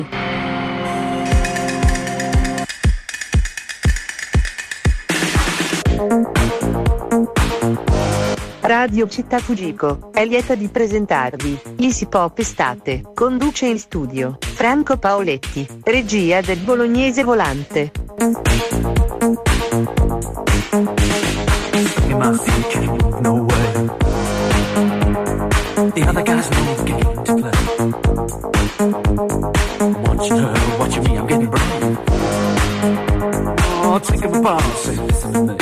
Radio Città Fujiko è lieta di presentarvi Easy Pop Estate. Conduce in studio Franco Paoletti, regia del Bolognese Volante. In my feet can't move no way. The other guys know the game to play. I'm watching her, watching me, I'm getting brain. Oh, take a pause, say listen to me.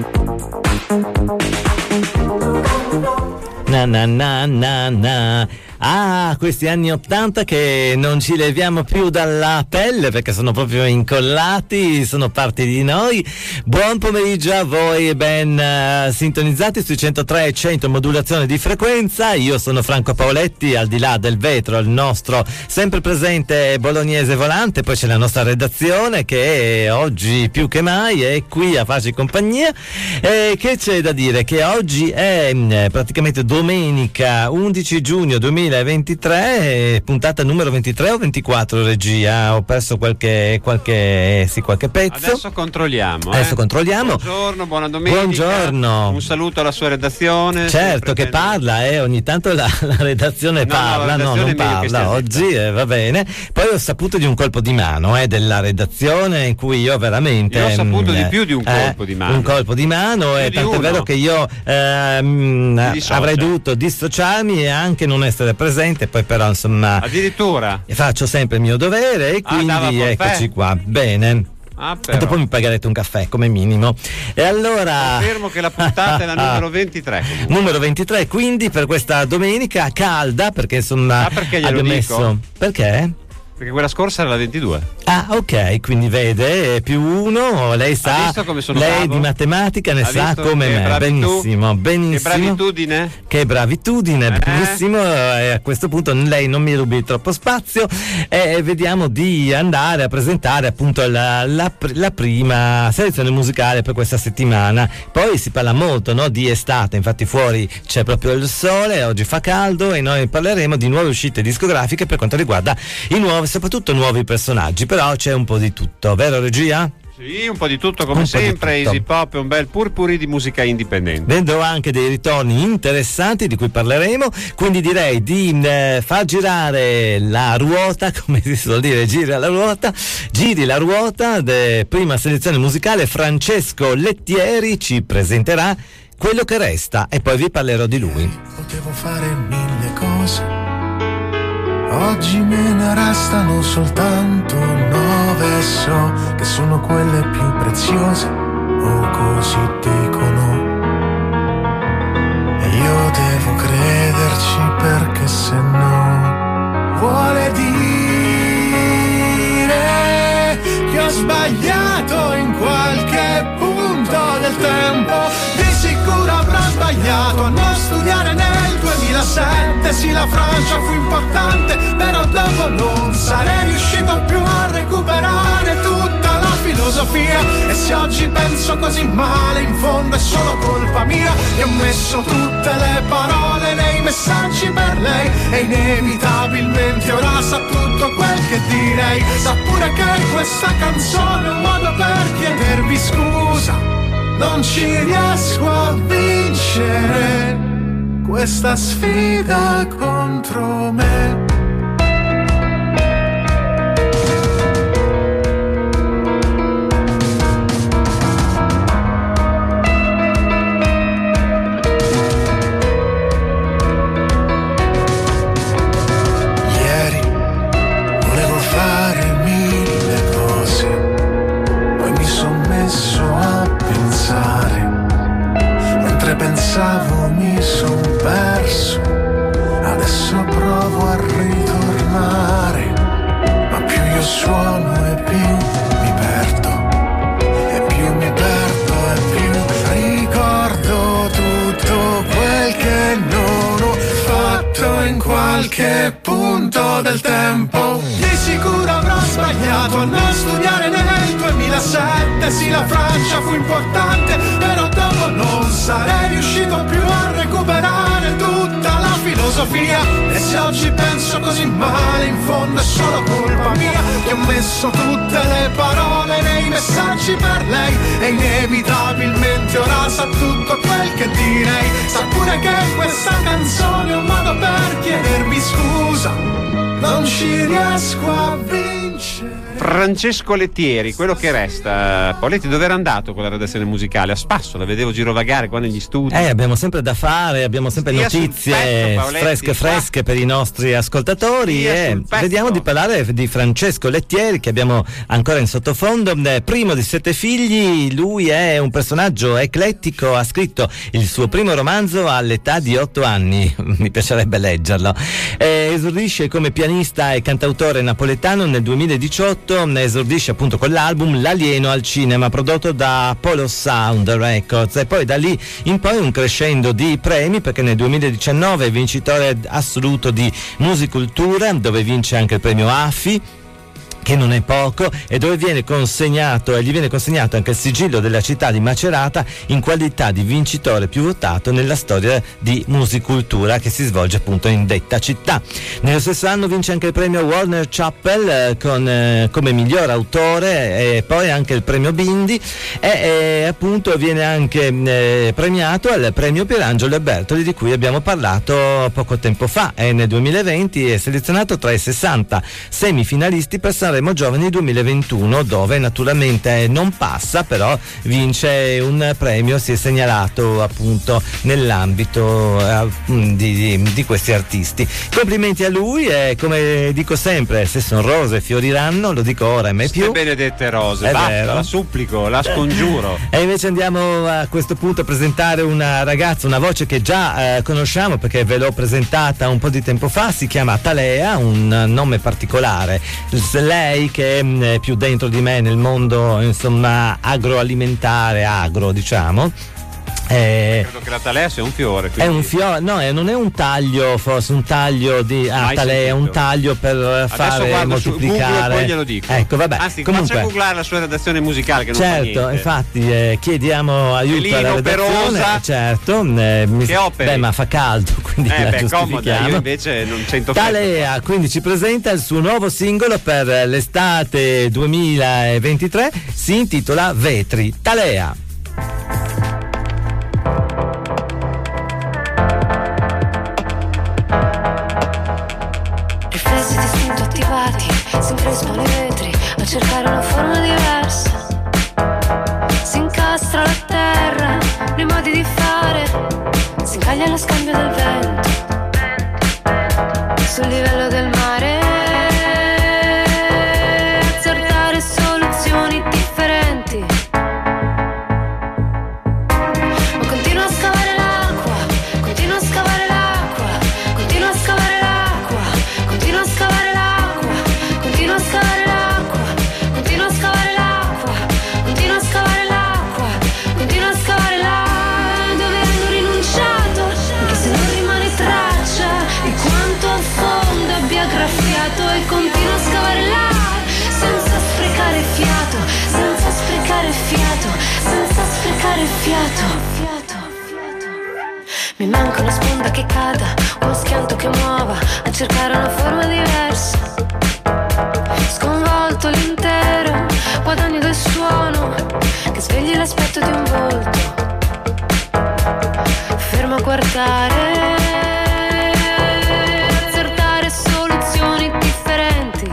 Na na na na na. Ah, questi anni 80 che non ci leviamo più dalla pelle perché sono proprio incollati, sono parte di noi. Buon pomeriggio a voi, ben sintonizzati sui 103 e 100 modulazione di frequenza. Io sono Franco Paoletti, al di là del vetro il nostro sempre presente Bolognese Volante, poi c'è la nostra redazione che oggi più che mai è qui a farci compagnia. E che c'è da dire? Che oggi è praticamente domenica 11 giugno 2023, puntata numero 23 o 24, regia? Ho perso qualche pezzo. Adesso controlliamo. Buongiorno, buona domenica. Buongiorno. Un saluto alla sua redazione. Certo che parla, ogni tanto la redazione parla, non parla oggi, va bene. Poi ho saputo di un colpo di mano della redazione in cui io veramente ho saputo di più di un colpo di mano. Un colpo di mano, e tanto è vero che io avrei dovuto dissociarmi e anche non essere presente, poi però insomma addirittura faccio sempre il mio dovere e quindi eccoci qua, bene. E dopo mi pagherete un caffè come minimo. E allora confermo che la puntata è la numero 23 comunque. Numero 23, quindi per questa domenica calda, perché insomma perché glielo dico? Messo perché? Perché quella scorsa era la 22. Ah, ok, quindi vede, più uno, lei sa, lei di matematica ne sa come me, benissimo. Che bravitudine, benissimo, e a questo punto lei non mi rubi troppo spazio e vediamo di andare a presentare appunto la prima selezione musicale per questa settimana. Poi si parla molto, no, di estate, infatti fuori c'è proprio il sole, oggi fa caldo e noi parleremo di nuove uscite discografiche per quanto riguarda i nuovi, soprattutto nuovi personaggi, però c'è un po' di tutto, vero regia? Sì, un po' di tutto come sempre. Easy Pop è un bel purpurri di musica indipendente. Vedo anche dei ritorni interessanti di cui parleremo, quindi direi di far girare la ruota, come si suol dire, giri la ruota prima selezione musicale. Francesco Lettieri ci presenterà Quello che resta e poi vi parlerò di lui. Potevo fare mille cose, oggi me ne restano soltanto 9, so che sono quelle più preziose, o così dicono. E io devo crederci perché se no vuole dire che ho sbagliato in qualche punto del tempo. Di sicuro avrò sbagliato a non studiare nel 2007, sì la Francia fu importante, però dopo non sarei riuscito più a recuperare tutta la filosofia. E se oggi penso così male, in fondo è solo colpa mia. E ho messo tutte le parole nei messaggi per lei, e inevitabilmente ora sa tutto quel che direi. Sa pure che questa canzone è un modo per chiedervi scusa. Non ci riesco a vincere questa sfida contro me. Ieri volevo fare mille cose, poi mi son messo a pensare. Mentre pensavo mi son perso, adesso provo a ritornare, ma più io suono e più mi perdo, e più mi perdo e più ricordo tutto quel che non ho fatto in qualche punto del tempo. Di sicuro avrò sbagliato a non studiare nel 2007, sì la Francia fu importante, però dopo non sarei riuscito più a recuperare tutta la filosofia. filosofia. E se oggi penso così male, in fondo è solo colpa mia, che ho messo tutte le parole nei messaggi per lei. E inevitabilmente ora sa tutto quel che direi. Sa pure che questa canzone è un modo per chiedermi scusa. Non ci riesco a vincere. Francesco Lettieri, quello che resta. Paoletti, dove era andato con la redazione musicale? A spasso, la vedevo girovagare qua negli studi. Abbiamo sempre da fare, abbiamo sempre notizie fresche per i nostri ascoltatori. E vediamo di parlare di Francesco Lettieri, che abbiamo ancora in sottofondo. Primo di 7 figli, lui è un personaggio eclettico, ha scritto il suo primo romanzo all'età di 8 anni, mi piacerebbe leggerlo. Esordisce come pianista e cantautore napoletano nel 2018. Esordisce appunto con l'album L'alieno al cinema, prodotto da Apollo Sound Records, e poi da lì in poi un crescendo di premi, perché nel 2019 è vincitore assoluto di Musicultura, dove vince anche il premio AFI, che non è poco, e dove gli viene consegnato anche il sigillo della città di Macerata in qualità di vincitore più votato nella storia di Musicultura, che si svolge appunto in detta città. Nello stesso anno vince anche il premio Warner Chappell come miglior autore, e poi anche il premio Bindi, e appunto viene anche premiato al premio Pierangelo e Bertoli, di cui abbiamo parlato poco tempo fa, e nel 2020 è selezionato tra i 60 semifinalisti per Sanremo Giovani 2021, dove naturalmente non passa, però vince un premio, si è segnalato appunto nell'ambito di questi artisti. Complimenti a lui, e come dico sempre, se sono rose fioriranno, lo dico ora e mai più. Benedette rose, basta, la supplico, la scongiuro. E invece andiamo a questo punto a presentare una ragazza, una voce che già conosciamo, perché ve l'ho presentata un po' di tempo fa. Si chiama Talea, un nome particolare. Lei che è più dentro di me nel mondo, insomma, agroalimentare, diciamo. Credo che la Talea sia un fiore. È un fiore, no, non è un taglio, forse un taglio di Talea, è un taglio per fare moltiplicare. Su poi glielo dico. Ecco, vabbè. Anzi, comunque faccia googlare la sua redazione musicale, che non fa niente. Certo, infatti chiediamo aiuto alla redazione. Certo. Che opere? Beh, ma fa caldo, quindi la giustifichiamo. Comoda, io invece non sento Talea quindi ci presenta il suo nuovo singolo per l'estate 2023, si intitola Vetri. Talea. Si increspano i vetri a cercare una forma diversa. Si incastra la terra nei modi di fare, si incaglia lo scambio del vento sul livello del mare. Azzardare soluzioni differenti, ma continua a scavare l'acqua, continua a scavare l'acqua, continua a scavare l'acqua, continua a scavare l'acqua, continua a scavare l'acqua, continua a scavare l'acqua, continua a scavare l'acqua, continua a scavare là dove hanno rinunciato, anche se non rimane traccia di quanto a fondo abbia graffiato, e continua a scavare là senza sprecare fiato, senza sprecare fiato, senza sprecare fiato. Mi manca una sponda che cada, uno schianto che muova, a cercare una forma diversa. Sconvolto l'intero guadagno del suono che svegli l'aspetto di un volto, fermo a guardare, azzardare soluzioni differenti,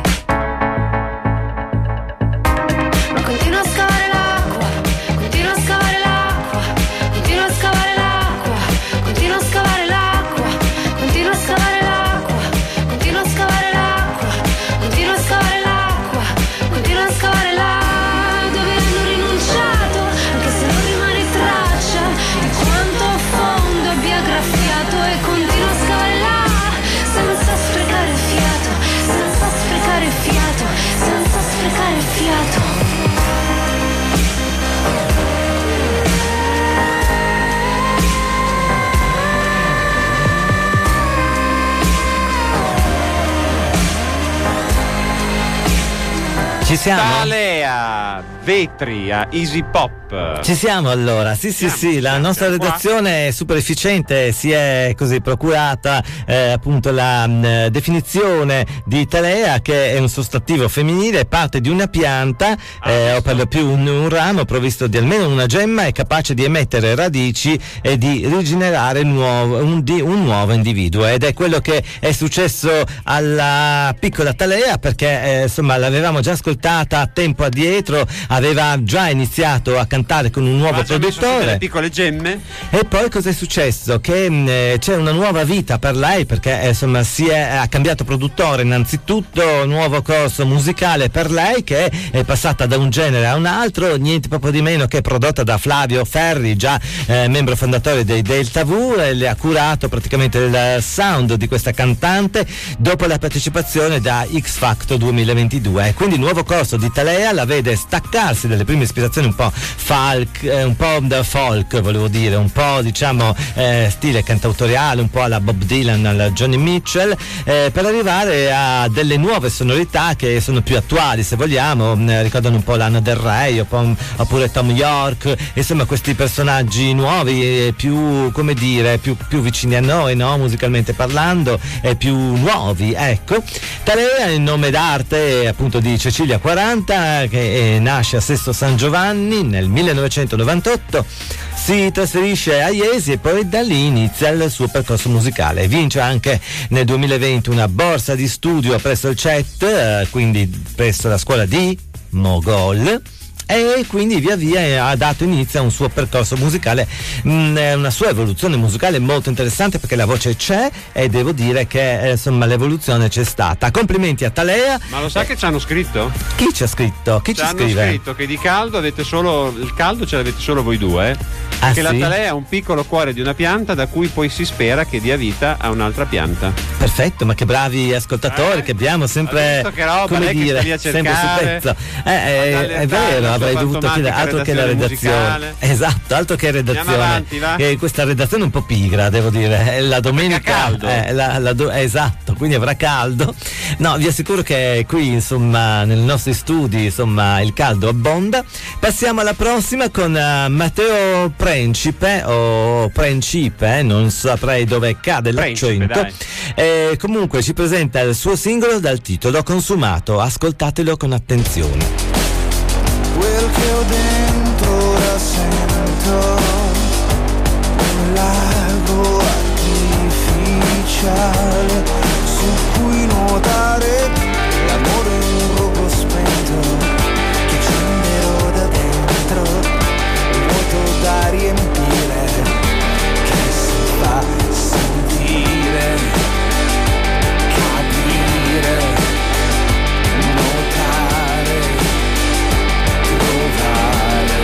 ma continua a scavare l'acqua, continua a scavare l'acqua, continua a scavare l'acqua, continua a scavare l'acqua, continua a scavare l'acqua, continua a scavare Ci siamo? Talea, Vetri a Easy Pop. Ci siamo allora, sì, la nostra redazione è super efficiente, si è così procurata appunto la definizione di talea, che è un sostantivo femminile, parte di una pianta o per lo più un ramo provvisto di almeno una gemma e capace di emettere radici e di rigenerare un nuovo individuo, ed è quello che è successo alla piccola Talea, perché insomma l'avevamo già ascoltata tempo addietro, aveva già iniziato a cantare con un nuovo produttore, delle piccole gemme, e poi cosa è successo? Che c'è una nuova vita per lei, perché insomma ha cambiato produttore innanzitutto, nuovo corso musicale per lei, che è passata da un genere a un altro, niente proprio di meno che prodotta da Flavio Ferri, già membro fondatore dei Delta V, e le ha curato praticamente il sound di questa cantante dopo la partecipazione da X Factor 2022. Quindi il nuovo corso di Talea la vede staccarsi dalle prime ispirazioni un po' un po' da folk, volevo dire, un po' diciamo stile cantautoriale, un po' alla Bob Dylan, alla Johnny Mitchell, per arrivare a delle nuove sonorità che sono più attuali, se vogliamo, ricordano un po' Lana Del Rey oppure Tom York, insomma questi personaggi nuovi, più, come dire, più vicini a noi, no? Musicalmente parlando, più nuovi, ecco. Talea è il nome d'arte appunto di Cecilia 40, che nasce a Sesto San Giovanni nel 1998, si trasferisce a Iesi e poi da lì inizia il suo percorso musicale. Vince anche nel 2020 una borsa di studio presso il CET, quindi presso la scuola di Mogol, e quindi via via ha dato inizio a un suo percorso musicale, una sua evoluzione musicale molto interessante, perché la voce c'è e devo dire che insomma l'evoluzione c'è stata. Complimenti a Talea. Ma lo sa che ci hanno scritto? Chi ci ha scritto? Chi ci scrive? Hanno scritto che di caldo avete solo il caldo, ce l'avete solo voi due, che sì? La Talea è un piccolo cuore di una pianta da cui poi si spera che dia vita a un'altra pianta. Perfetto, ma che bravi ascoltatori che abbiamo sempre, che roba, come lei dire, che sta lì a sempre su cercare, pezzo. È vero, avrei dovuto chiedere altro che la redazione musicale. Esatto, altro che redazione. Avanti, va? Questa redazione è un po' pigra, devo dire, la domenica caldo. Esatto, quindi avrà caldo. No, vi assicuro che qui insomma nei nostri studi insomma il caldo abbonda. Passiamo alla prossima con Matteo Principe o Principe, non saprei dove cade l'accento. Comunque ci presenta il suo singolo dal titolo Consumato, ascoltatelo con attenzione. Quel che ho dentro ora sento un lago artificiale su cui nuotare, l'amore è un rogo spento che accenderò da dentro, un vuoto da riempire che si fa sentire, capire, notare, trovare,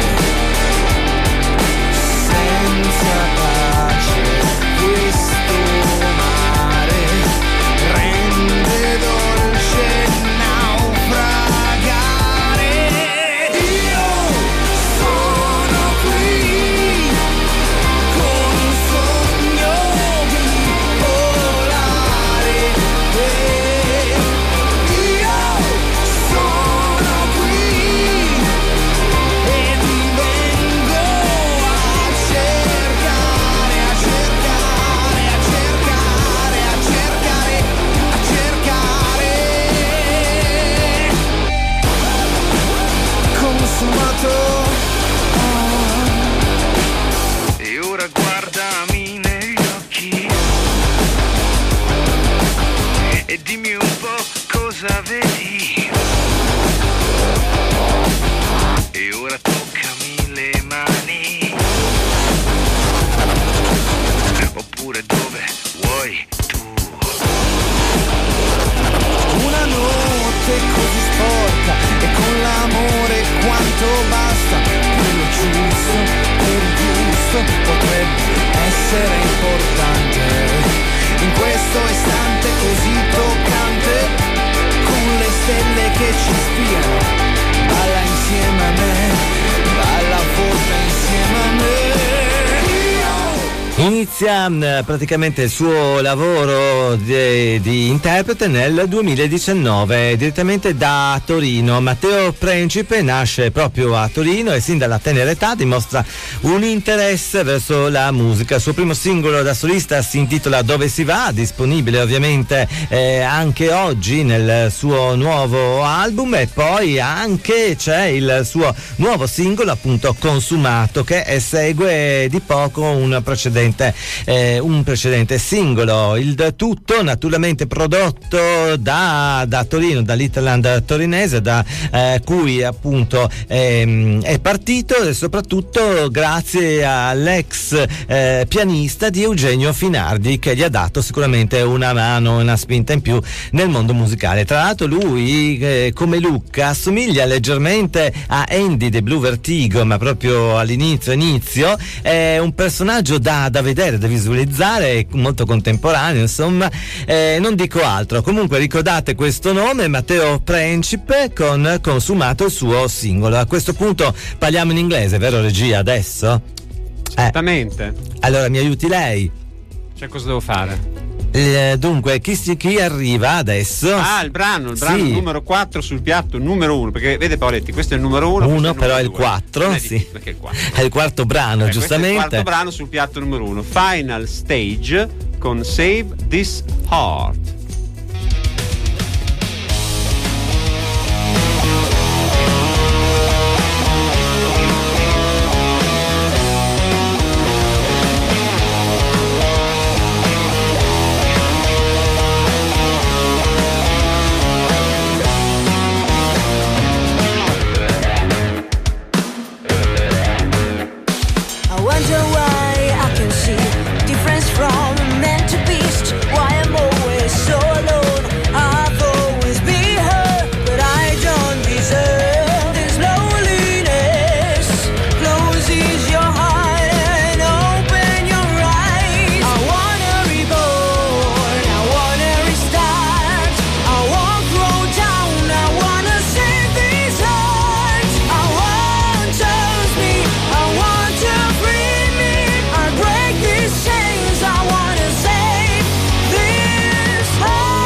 senza pace questo mare rende dolce naufragare. Io sono qui con un sogno di volare, io sono qui e ti vengo a cercare, a cercare, a cercare, a cercare, a cercare. Consumato. E ora guardami negli occhi e dimmi un po' cosa vedi. E ora toccami le mani, oppure dove vuoi tu. Una notte così sporca e con l'amore quanto basta, quello giusto per il gusto potrebbe essere importante. In questo istante così toccante, con le stelle che ci spiano, balla insieme a me, balla forte insieme a me. Inizia praticamente il suo lavoro di interprete nel 2019 direttamente da Torino. Matteo Principe nasce proprio a Torino e sin dalla tenera età dimostra un interesse verso la musica. Il suo primo singolo da solista si intitola Dove si va, disponibile ovviamente anche oggi nel suo nuovo album, e poi anche c'è il suo nuovo singolo appunto Consumato, che segue di poco un precedente singolo. Il tutto naturalmente prodotto da Torino, dall'Hinterland torinese, da cui appunto è partito, e soprattutto grazie all'ex pianista di Eugenio Finardi, che gli ha dato sicuramente una mano, una spinta in più nel mondo musicale. Tra l'altro lui come look assomiglia leggermente a Andy The Blue Vertigo, ma proprio all'inizio è un personaggio da vedere, da visualizzare, molto contemporaneo, insomma, non dico altro. Comunque ricordate questo nome, Matteo Principe, con Consumato, il suo singolo. A questo punto parliamo in inglese, vero regia, adesso? Esattamente. Allora mi aiuti lei? Cioè, cosa devo fare? Dunque, chi arriva adesso? Il brano sì. Numero 4 sul piatto numero 1, perché vede Paoletti, questo è il numero 1. Uno però è il 4, sì. Perché il 4? È il quarto brano, giustamente. Questo è il quarto brano sul piatto numero 1. Final Stage con Save This Heart. From man to beast, why I'm always so alone. I've always been hurt, but I don't deserve this loneliness. Close your heart and open your eyes. I wanna reborn, I wanna restart. I won't grow down, I wanna save this heart. I want to lose me, I want to free me. I'll break these chains, I wanna save this heart.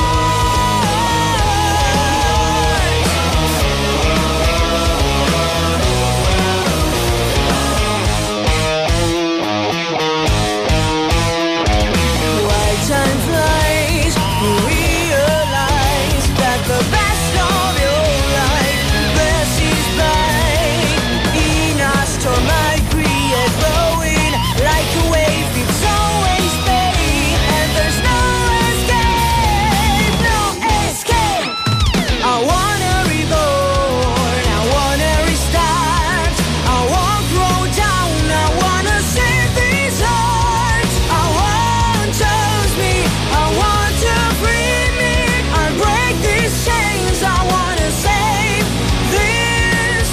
Why time flies, you realize that the best of your life passes by. In a storm I create flowing like a wave, it's always pain, and there's no escape, no escape. I wanna reborn, I wanna restart. I won't grow down, I wanna save this heart. I want to lose me, I want to free me. I'll break these chains, I wanna save this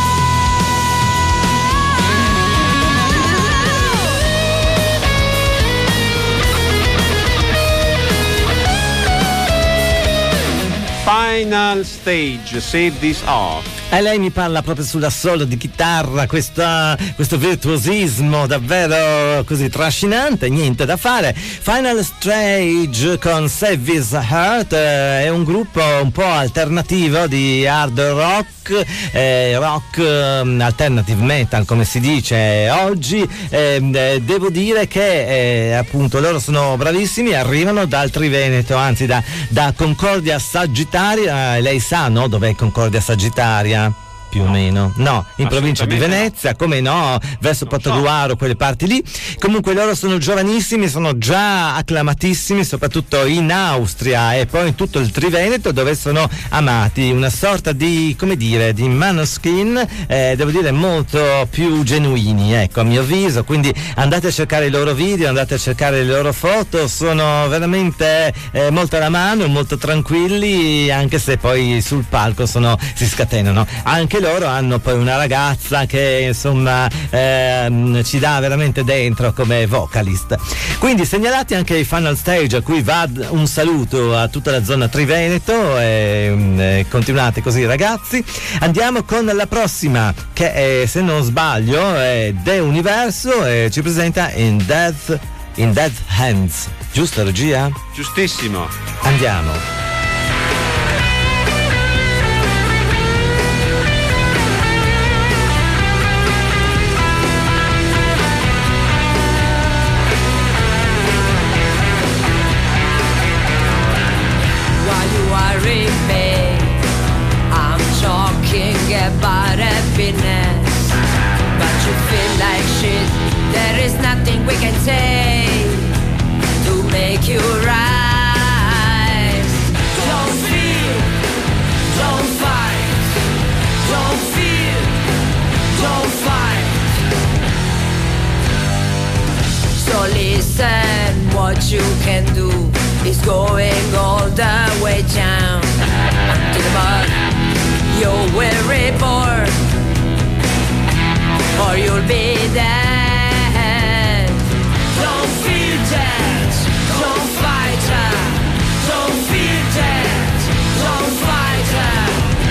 Final Stage, Save This Heart. E lei mi parla proprio sulla solo di chitarra, questo virtuosismo davvero così trascinante, niente da fare. Final Stage con Save This Heart è un gruppo un po' alternativo di hard rock, alternative metal come si dice oggi. Devo dire che appunto loro sono bravissimi, arrivano dal Triveneto, anzi da Concordia Sagittaria. Lei sa, no, dov'è Concordia Sagittaria? Più o meno, no, in provincia di Venezia, come no, verso Portogruaro, quelle parti lì. Comunque loro sono giovanissimi, sono già acclamatissimi, soprattutto in Austria e poi in tutto il Triveneto, dove sono amati. Una sorta di, come dire, di Maneskin, devo dire molto più genuini, ecco, a mio avviso. Quindi andate a cercare i loro video, andate a cercare le loro foto, sono veramente molto alla mano, molto tranquilli, anche se poi sul palco si scatenano. Anche loro hanno poi una ragazza che insomma ci dà veramente dentro come vocalist. Quindi segnalati anche i Final Stage, a cui va un saluto a tutta la zona Triveneto, e continuate così ragazzi. Andiamo con la prossima, che è, se non sbaglio, è The Universo, e ci presenta In Dead Hands, giusto regia? Giustissimo. Andiamo. About happiness, but you feel like shit. There is nothing we can say to make you rise. Don't feel, don't fight. Don't feel, don't fight. So listen, what you can do is going all the way down to the bottom. You will reborn, or you'll be dead. Don't feel dead, don't fight her. Don't feel dead, don't fight her.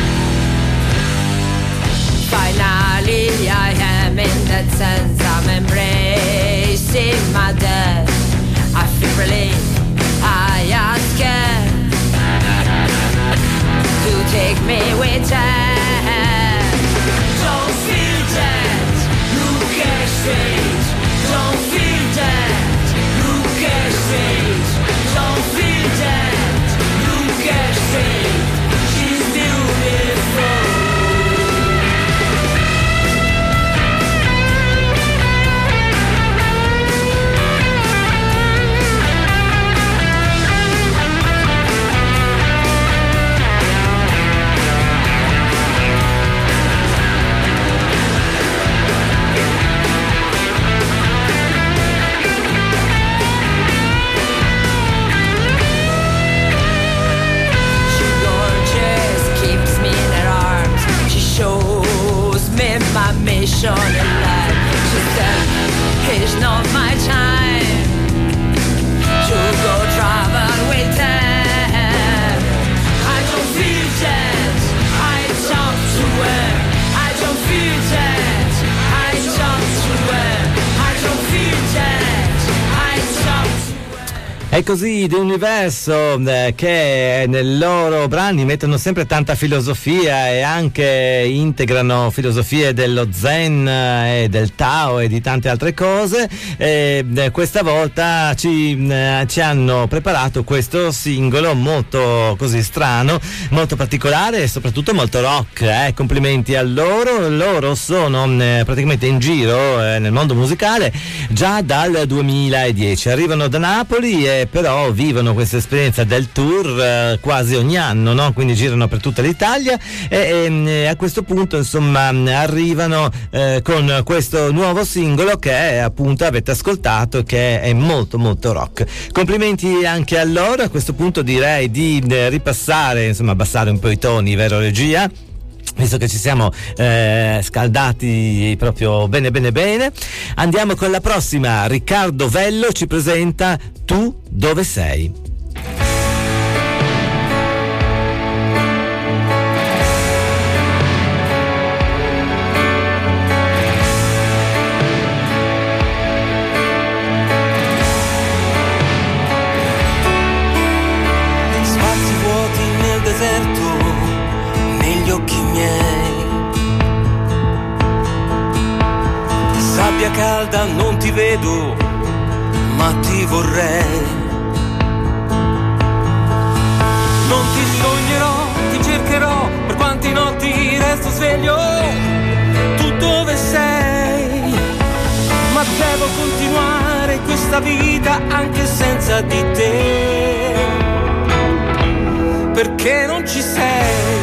Finally I am in that sense, I'm embracing my death. I feel relief, I ask her to take me with her. Don't feel dead, look at straight. Don't feel dead, look at straight. Don't feel dead, look at straight. She's beautiful. My mission in life, she said, it's not my time to go travel with them. I don't feel dead, I talk to her. I don't feel dead, I talk to her. I don't feel dead, I talk to her. È così The Universo, che nei loro brani mettono sempre tanta filosofia e anche integrano filosofie dello Zen e del Tao e di tante altre cose. Questa volta ci hanno preparato questo singolo molto così strano, molto particolare e soprattutto molto rock. Complimenti a loro. Loro sono praticamente in giro nel mondo musicale già dal 2010. Arrivano da Napoli e però vivono questa esperienza del tour quasi ogni anno, no? Quindi girano per tutta l'Italia e a questo punto insomma arrivano con questo nuovo singolo che appunto avete ascoltato, che è molto molto rock. Complimenti anche a loro. A questo punto direi di ripassare, insomma abbassare un po' i toni, vero regia? Visto che ci siamo scaldati proprio bene bene bene, andiamo con la prossima. Riccardo Vello ci presenta Tu dove sei? Spazi vuoti nel deserto, negli occhi miei. Sabbia calda, non ti vedo, ma ti vorrei. Non ti sognerò, ti cercherò, per quanti notti resto sveglio. Tu dove sei? Ma devo continuare questa vita anche senza di te, perché non ci sei.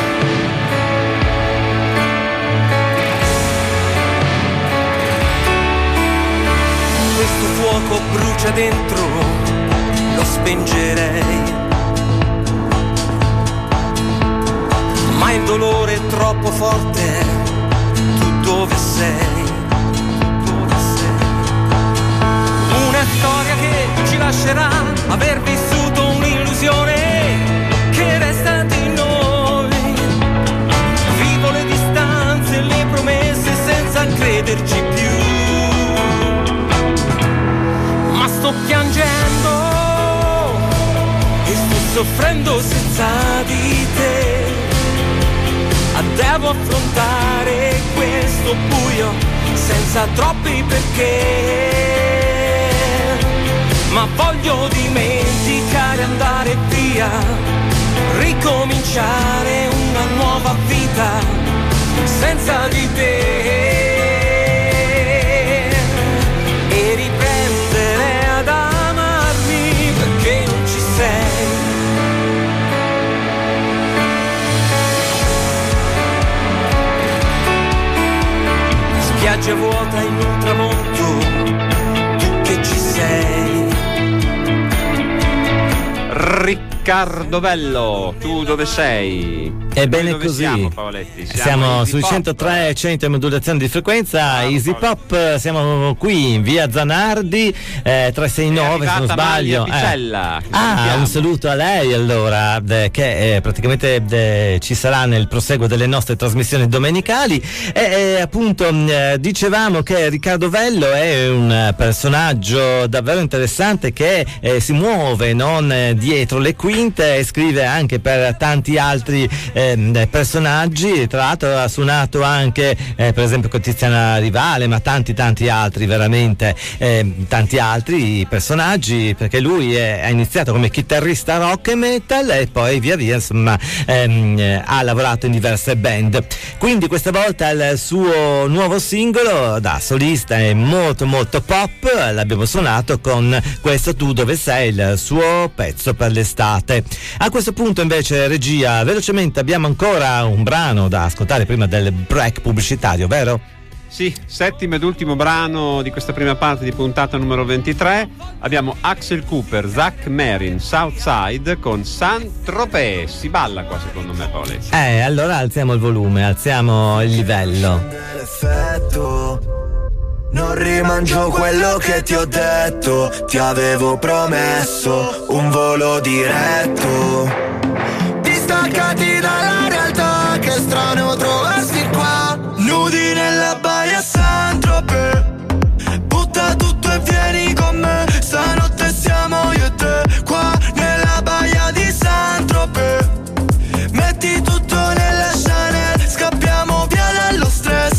Questo fuoco brucia dentro, lo spengerei, ma in dolore troppo forte, tu dove sei? Dove sei? Una storia che ci lascerà aver vissuto un'illusione che resta di noi. Vivo le distanze e le promesse senza crederci più, ma sto piangendo e sto soffrendo senza di te. Devo affrontare questo buio senza troppi perché, ma voglio dimenticare, andare via, ricominciare una nuova vita senza di te e riprendere ad amarmi perché non ci sei. Spiaggia vuota in un tramonto, tu che ci sei. Riccardo Bello, tu dove sei? Ebbene dove così, siamo, Paoletti? siamo sui 103 100 modulazione di frequenza, Easy Pop, siamo qui in via Zanardi 369 se non sbaglio. Un saluto a lei allora, che praticamente ci sarà nel proseguo delle nostre trasmissioni domenicali e appunto dicevamo che Riccardo Bello è un personaggio davvero interessante che si muove non dietro le quinte e scrive anche per tanti altri personaggi. Tra l'altro ha suonato anche per esempio con Tiziana Rivale, ma tanti altri, veramente tanti altri personaggi, perché lui ha iniziato come chitarrista rock e metal e poi via via insomma ha lavorato in diverse band. Quindi questa volta il suo nuovo singolo da solista è molto molto pop, l'abbiamo suonato con questo Tu dove sei, il suo pezzo per l'estate. A questo punto invece, regia, velocemente abbiamo ancora un brano da ascoltare prima del break pubblicitario, vero? Sì, settimo ed ultimo brano di questa prima parte di puntata numero 23. Abbiamo Axel Cooper, Zach Marin, Southside con Saint-Tropez. Si balla qua secondo me, Paoletti. Allora alziamo il volume, alziamo il livello. Non rimangio quello che ti ho detto, ti avevo promesso un volo diretto. Distaccati dalla realtà, che strano trovarsi qua, nudi nella baia Saint-Tropez. Butta tutto e vieni con me, stanotte siamo io e te, qua nella baia di Saint-Tropez. Metti tutto nella Chanel, scappiamo via dallo stress.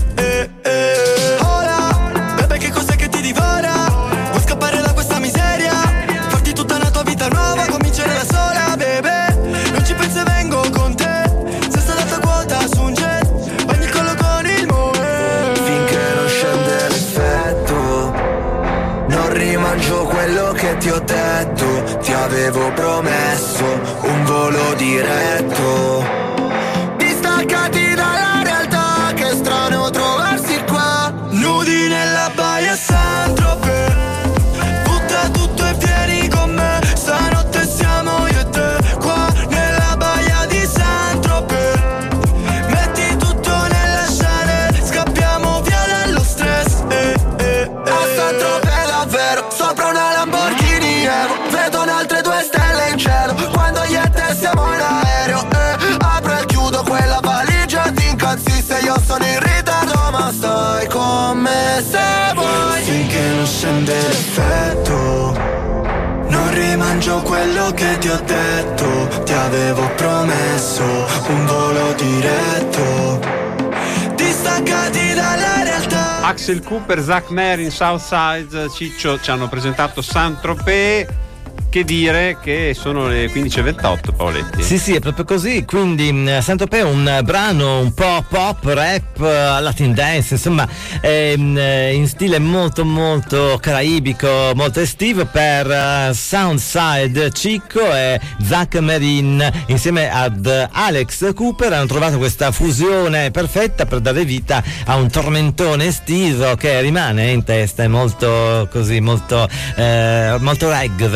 Ti ho detto, ti avevo promesso un volo diretto. Distaccati dalla realtà, che strano trovarsi qua, nudi nella baia Saint-Tropez. Butta tutto e vieni con me, stanotte siamo io e te, qua nella baia di Saint-Tropez. Metti tutto nella Chanel, scappiamo via dallo stress. A Saint-Tropez davvero, sopra una Lamborghini vedo altre 2 stelle in cielo, quando io e te siamo in aereo. Apro e chiudo quella valigia, ti incazzi se io sono in ritardo, ma stai con me se vuoi, finché non scende l'effetto. Non rimangio quello che ti ho detto, ti avevo promesso un volo diretto. Distaccati dalla realtà. Axel Cooper, Zach Marin, Southside, Ciccio ci hanno presentato Saint-Tropez. Che dire che sono le 15:28, Paoletti. Sì, è proprio così. Quindi Saint-Tropez è un brano un po' pop, rap, latin dance, insomma in stile molto molto caraibico, molto estivo per Southside Cicco e Zach Marin insieme ad Alex Cooper hanno trovato questa fusione perfetta per dare vita a un tormentone estivo che rimane in testa, è molto così, molto reggae, vero?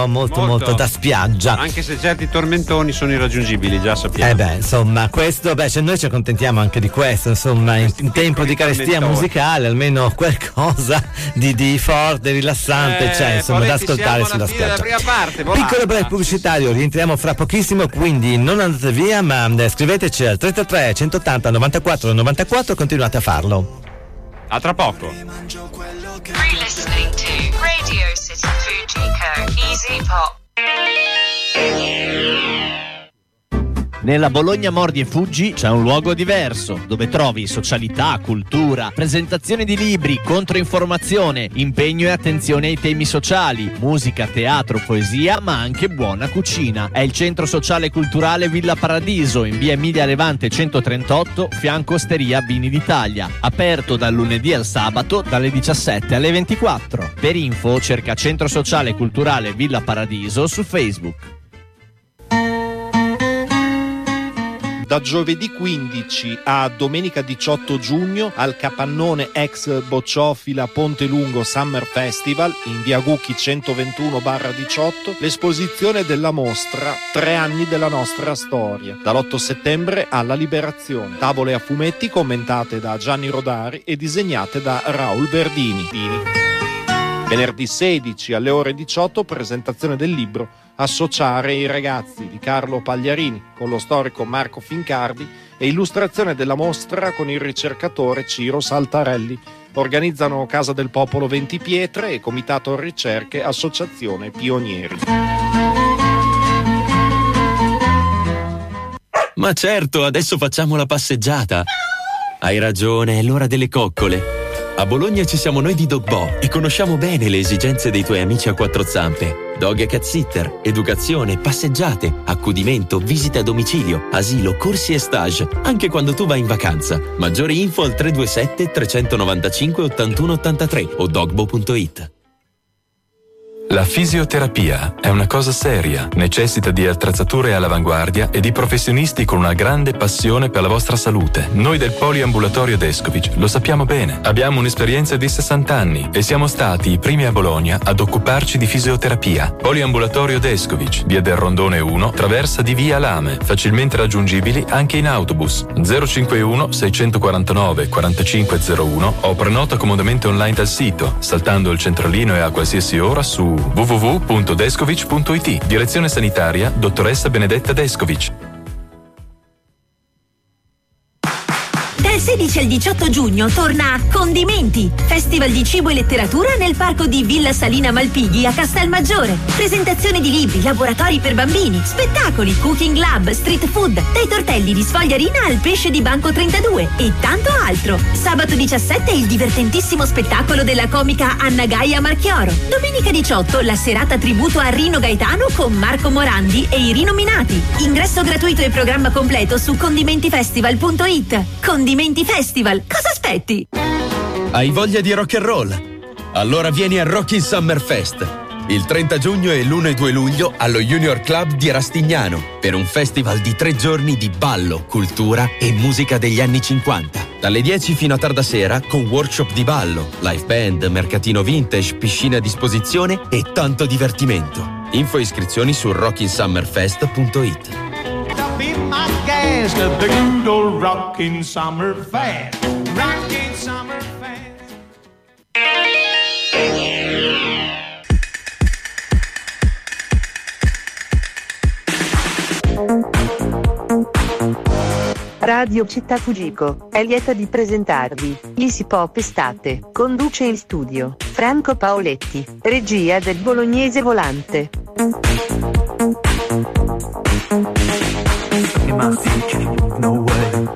molto da spiaggia. Anche se certi tormentoni sono irraggiungibili, già sappiamo. Insomma, questo, cioè noi ci accontentiamo anche di questo, insomma, in tempo di carestia musicale, almeno qualcosa di forte, rilassante, c'è, insomma, da ascoltare sulla spiaggia. Piccolo break pubblicitario, rientriamo fra pochissimo, quindi non andate via, ma scriveteci al 333 180 94 94, continuate a farlo. A tra poco. You're listening to Radio City Fujiko Easy Pop. Nella Bologna Mordi e Fuggi c'è un luogo diverso, dove trovi socialità, cultura, presentazione di libri, controinformazione, impegno e attenzione ai temi sociali, musica, teatro, poesia, ma anche buona cucina. È il centro sociale e culturale Villa Paradiso, in via Emilia Levante 138, fianco Osteria Vini d'Italia. Aperto dal lunedì al sabato, dalle 17 alle 24. Per info cerca Centro Sociale e Culturale Villa Paradiso su Facebook. Da giovedì 15 a domenica 18 giugno al capannone ex Bocciofila Ponte Lungo Summer Festival in via Gucchi 121/18 l'esposizione della mostra 3 anni della nostra storia, dall'8 settembre alla liberazione. Tavole a fumetti commentate da Gianni Rodari e disegnate da Raul Verdini. Venerdì 16 alle ore 18 presentazione del libro Associare i ragazzi di Carlo Pagliarini con lo storico Marco Fincardi e illustrazione della mostra con il ricercatore Ciro Saltarelli. Organizzano Casa del Popolo 20 Pietre e Comitato Ricerche Associazione Pionieri. Ma certo, adesso facciamo la passeggiata. Hai ragione, è l'ora delle coccole. A Bologna ci siamo noi di Dogbo e conosciamo bene le esigenze dei tuoi amici a quattro zampe. Dog e cat sitter, educazione, passeggiate, accudimento, visite a domicilio, asilo, corsi e stage, anche quando tu vai in vacanza. Maggiori info al 327 395 81 83 o dogbo.it. La fisioterapia è una cosa seria, necessita di attrezzature all'avanguardia e di professionisti con una grande passione per la vostra salute. Noi del Poliambulatorio Descovich lo sappiamo bene. Abbiamo un'esperienza di 60 anni e siamo stati i primi a Bologna ad occuparci di fisioterapia. Poliambulatorio Descovich, via del Rondone 1, traversa di via Lame, facilmente raggiungibili anche in autobus. 051 649 4501 o prenota comodamente online dal sito, saltando il centralino e a qualsiasi ora su www.descovich.it. Direzione sanitaria dottoressa Benedetta Descovich. Dal 16 al 18 giugno torna Condimenti, festival di cibo e letteratura nel parco di Villa Salina Malpighi a Castelmaggiore. Presentazione di libri, laboratori per bambini, spettacoli, cooking lab, street food, dai tortelli di sfogliarina al pesce di Banco 32 e tanto altro. Sabato 17 il divertentissimo spettacolo della comica Anna Gaia Marchioro. Domenica 18 la serata tributo a Rino Gaetano con Marco Morandi e i rinominati. Ingresso gratuito e programma completo su condimentifestival.it. Condimenti Festival, cosa aspetti? Hai voglia di rock and roll? Allora vieni a Rockin' Summer Fest il 30 giugno e l'1 e 2 luglio allo Junior Club di Rastignano per un festival di 3 giorni di ballo, cultura e musica degli anni 50. Dalle 10 fino a tarda sera con workshop di ballo, live band, mercatino vintage, piscina a disposizione e tanto divertimento. Info e iscrizioni su rockinsummerfest.it. Be my guest at the good old Rockin' Summer Fest. Rockin' Summer Fest. Radio Città Fujiko è lieta di presentarvi Easy Pop Estate. Conduce in studio Franco Paoletti, regia del Bolognese Volante. In my future, no way.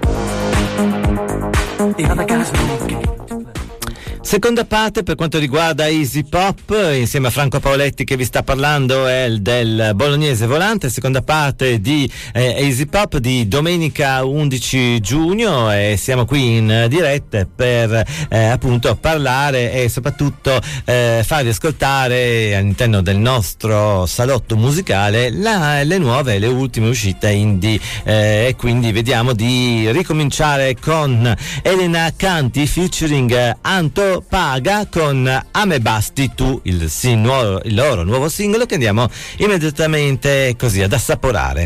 The other guys won't get. Seconda parte per quanto riguarda Easy Pop, insieme a Franco Paoletti che vi sta parlando è del Bolognese Volante. Seconda parte di Easy Pop di domenica 11 giugno e siamo qui in diretta per appunto parlare e soprattutto farvi ascoltare all'interno del nostro salotto musicale le nuove, le ultime uscite indie e quindi vediamo di ricominciare con Elena Canti featuring Anto Tanto Paga con A me basti tu, il loro nuovo singolo che andiamo immediatamente così ad assaporare.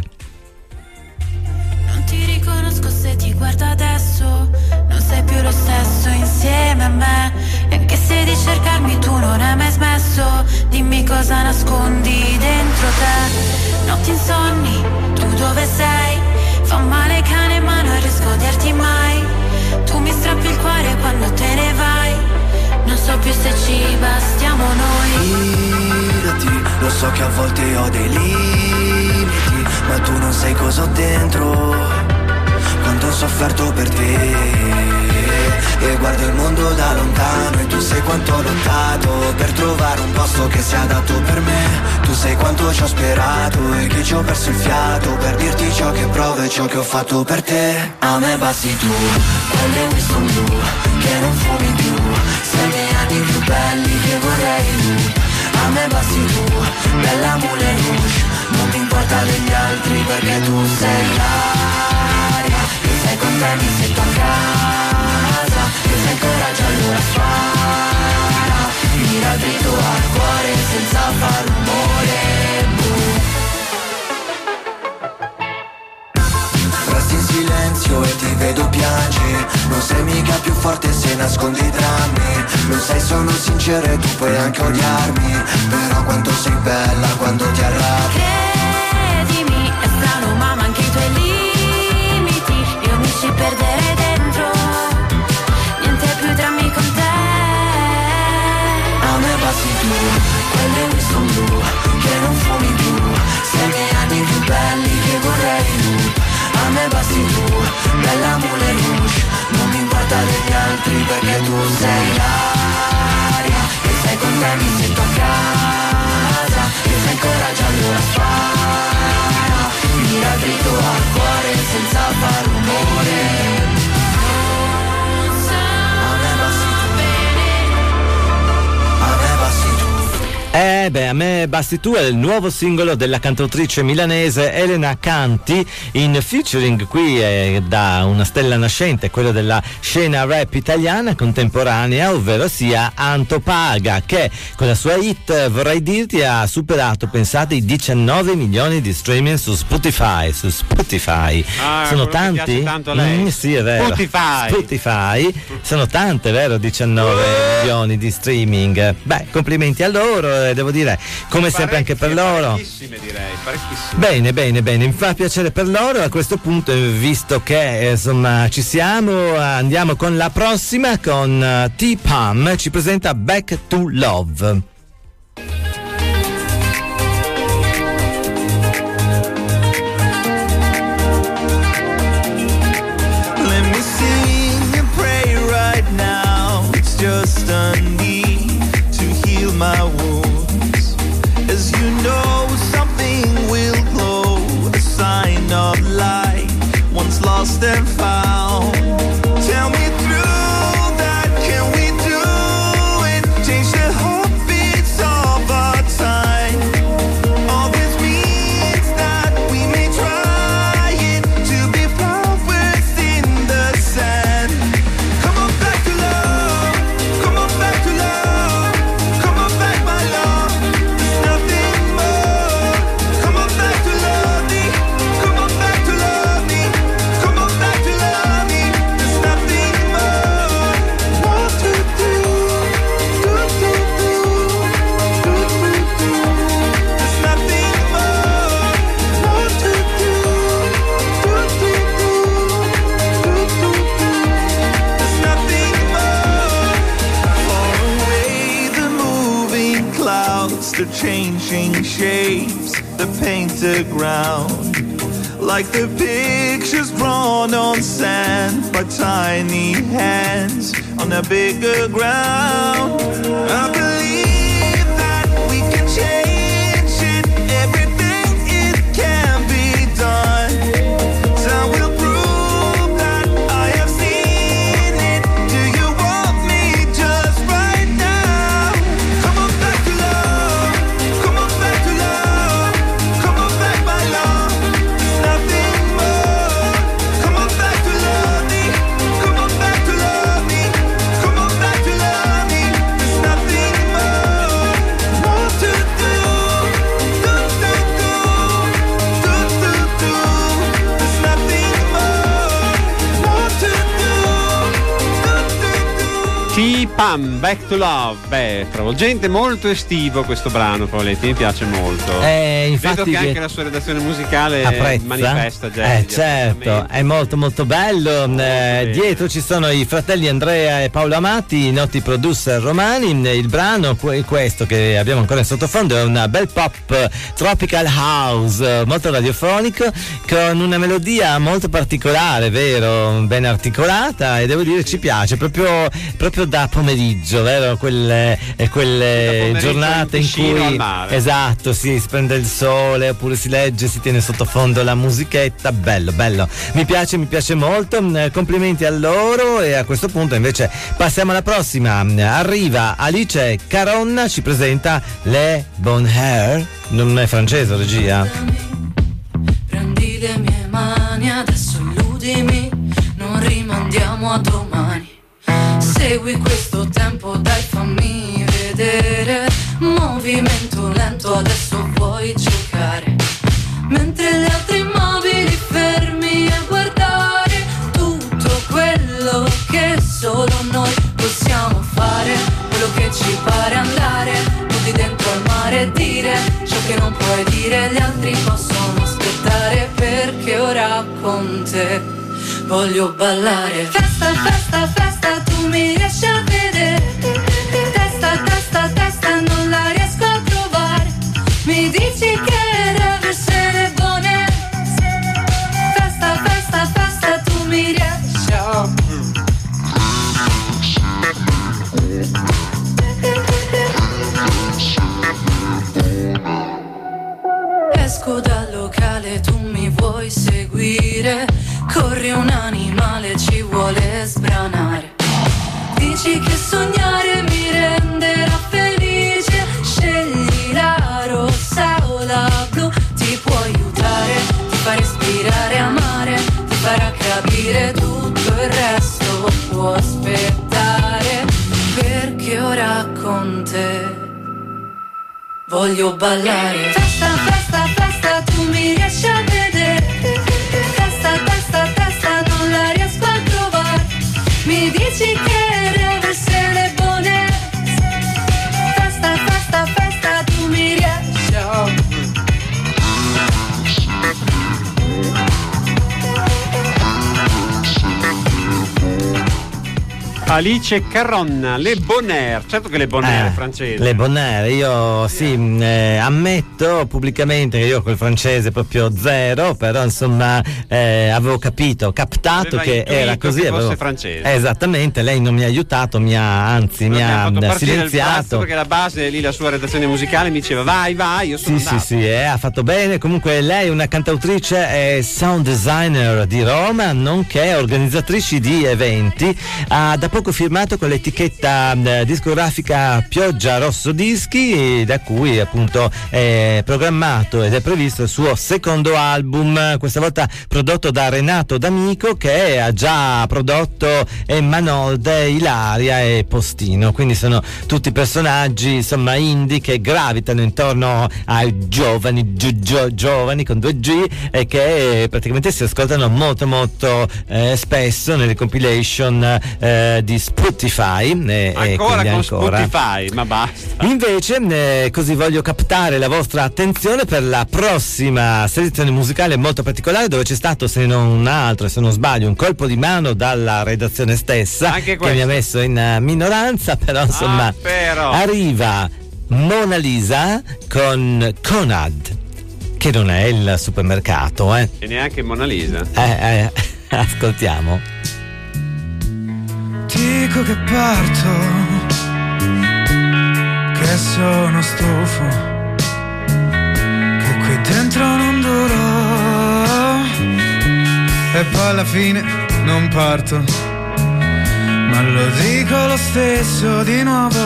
Non ti riconosco se ti guardo adesso, non sei più lo stesso insieme a me, e anche se di cercarmi tu non hai mai smesso, dimmi cosa nascondi dentro te. Notti insonni, tu dove sei? Fa male cane ma non riesco a dirti mai, tu mi strappi il cuore quando te ne vai, non so più se ci bastiamo noi. Fidati, lo so che a volte ho dei limiti, ma tu non sai cosa ho dentro, quanto ho sofferto per te. E guardo il mondo da lontano e tu sai quanto ho lottato per trovare un posto che sia adatto per me. Tu sai quanto ci ho sperato e che ci ho perso il fiato per dirti ciò che provo e ciò che ho fatto per te. A me basti tu, quelle Winston blu che non fumi più, sei i miei anni più belli che vorrei tu. A me basti tu, bella Moulin Rouge, non mi importa degli altri perché tu sei l'aria, che sei con te mi sento a casa, che sei coraggio allora spara, mira dritto al cuore senza far rumore, resti in silenzio e ti vedo piangere, non sei mica più forte se nascondi i drammi, lo sai sono sincero e tu puoi anche odiarmi, però quanto sei bella quando ti arrabbi. Credimi, è strano ma anche i tuoi limiti, io mi ci perderei dentro, niente più tra me con te. A me basti tu, quelle Winston blu che non fumi più, sei i miei anni più belli che vorrei tu. A me basti tu, bella Moulin Rouge, non mi importa degli altri perché tu sei l'aria, che sei con te mi sento a casa, che sei coraggio allora spara, mira dritto al cuore senza far rumore. A me basti tu è il nuovo singolo della cantautrice milanese Elena Canti, in featuring qui da una stella nascente, quello della scena rap italiana contemporanea, ovvero sia Tanto Paga, che con la sua hit Vorrei dirti ha superato, pensate, i 19 milioni di streaming su Spotify. Sono tanti? Tanto a lei. Sì, è vero. Spotify. Sono tante, vero? 19 milioni di streaming. Beh, complimenti a loro, devo dire, come sempre anche per loro. Parecchissime, direi, parecchissime. Bene, mi fa piacere per loro. A questo punto, visto che insomma ci siamo, andiamo con la prossima, con T-Pam, ci presenta Back to Love. Let me sing and pray right now. It's just a need to heal my wounds. As you know, something will glow, a sign of light, once lost and found. Tell me through that, can we do it? Change the heartbeats of our time. All this means that we may try it, to be flowers in the sand. Come on back to love, come on back to love, come on back my love, there's nothing more. Come on back to love me, come on back to love me, come on back to love me, there's nothing more. What to do, there's nothing more. What to do, there's nothing more. Far away the moving clouds, they're changing shapes, they paint the ground like the pictures drawn on sand by tiny hands on a bigger ground. I believe that we can change it, everything it can be done. Time will prove that I have seen it. Do you want me just right now? Come on back to love, come on back to love, come on back my love, there's nothing more. Come on back to love me, come on back to love me, come on back to love me, Pam, Back to Love. Beh, travolgente, molto estivo questo brano, Paoletti, mi piace molto. Infatti vedo che anche la sua redazione musicale apprezza. manifesta già. Certo, è molto molto bello. Dietro ci sono i fratelli Andrea e Paolo Amati, i noti producer romani. Il brano questo che abbiamo ancora in sottofondo è un bel pop tropical house, molto radiofonico, con una melodia molto particolare, vero? Ben articolata, e devo dire ci piace proprio da pomeriggio, vero? Quelle giornate in cui esatto, si prende il sole, oppure si legge, si tiene sottofondo la musichetta. Bello, mi piace molto. Complimenti a loro. E a questo punto invece passiamo alla prossima. Arriva Alice Caron, ci presenta Le Bonheur. Non è francese, regia? Prendi le mie mani, adesso illudimi, non rimandiamo a domani. Segui questo tempo, dai, fammi vedere. Movimento lento, adesso vuoi giocare. Mentre gli altri immobili fermi a guardare tutto quello che solo noi possiamo fare. Quello che ci pare, andare nudi dentro al mare e dire ciò che non puoi dire. Gli altri possono aspettare, perché ora con te voglio ballare. Festa, festa, festa, tu mi riesci a vedere. Testa, testa, testa, non la riesco a trovare. Mi dici che deve essere buone. Festa, festa, festa, tu mi riesci a... Esco dal locale, tu mi vuoi seguire. Corri un animale, ci vuole sbranare. Dici che sognare mi renderà felice. Scegli la rossa o la blu. Ti può aiutare, ti fa respirare, amare. Ti farà capire, tutto il resto può aspettare. Perché ora con te voglio ballare. Festa, festa, festa, tu mi riesci a vedere. Testa, testa, testa, non la riesco a trovare. Mi dici che deve essere buone. Festa, festa, festa, tu mi riesci a... Alice Caron, Le Bonheur. Certo che Le Bonheur è francese. Le Bonheur, io sì, ammetto pubblicamente che io col francese proprio zero, però insomma avevo captato che era così. Che fosse francese. Esattamente, lei non mi ha aiutato, mi ha silenziato. Perché la base lì, la sua redazione musicale mi diceva vai, io sono andato. Sì, ha fatto bene. Comunque lei è una cantautrice e sound designer di Roma, nonché organizzatrice di eventi. Ha da poco firmato con l'etichetta discografica Pioggia Rosso Dischi, da cui appunto è programmato ed è previsto il suo secondo album, questa volta prodotto da Renato D'Amico, che ha già prodotto Manolde, Ilaria e Postino, quindi sono tutti personaggi insomma indie che gravitano intorno ai giovani con 2G e che praticamente si ascoltano molto spesso nelle compilation di Spotify. Ancora con Spotify, ma basta. Invece così voglio captare la vostra attenzione per la prossima selezione musicale molto particolare, dove c'è stato, se non sbaglio, un colpo di mano dalla redazione stessa, che mi ha messo in minoranza, però insomma arriva Mona Lisa con Conad, che non è il supermercato, E neanche Mona Lisa. Ascoltiamo. Dico che parto, che sono stufo, che qui dentro non durò, e poi alla fine non parto, ma lo dico lo stesso di nuovo.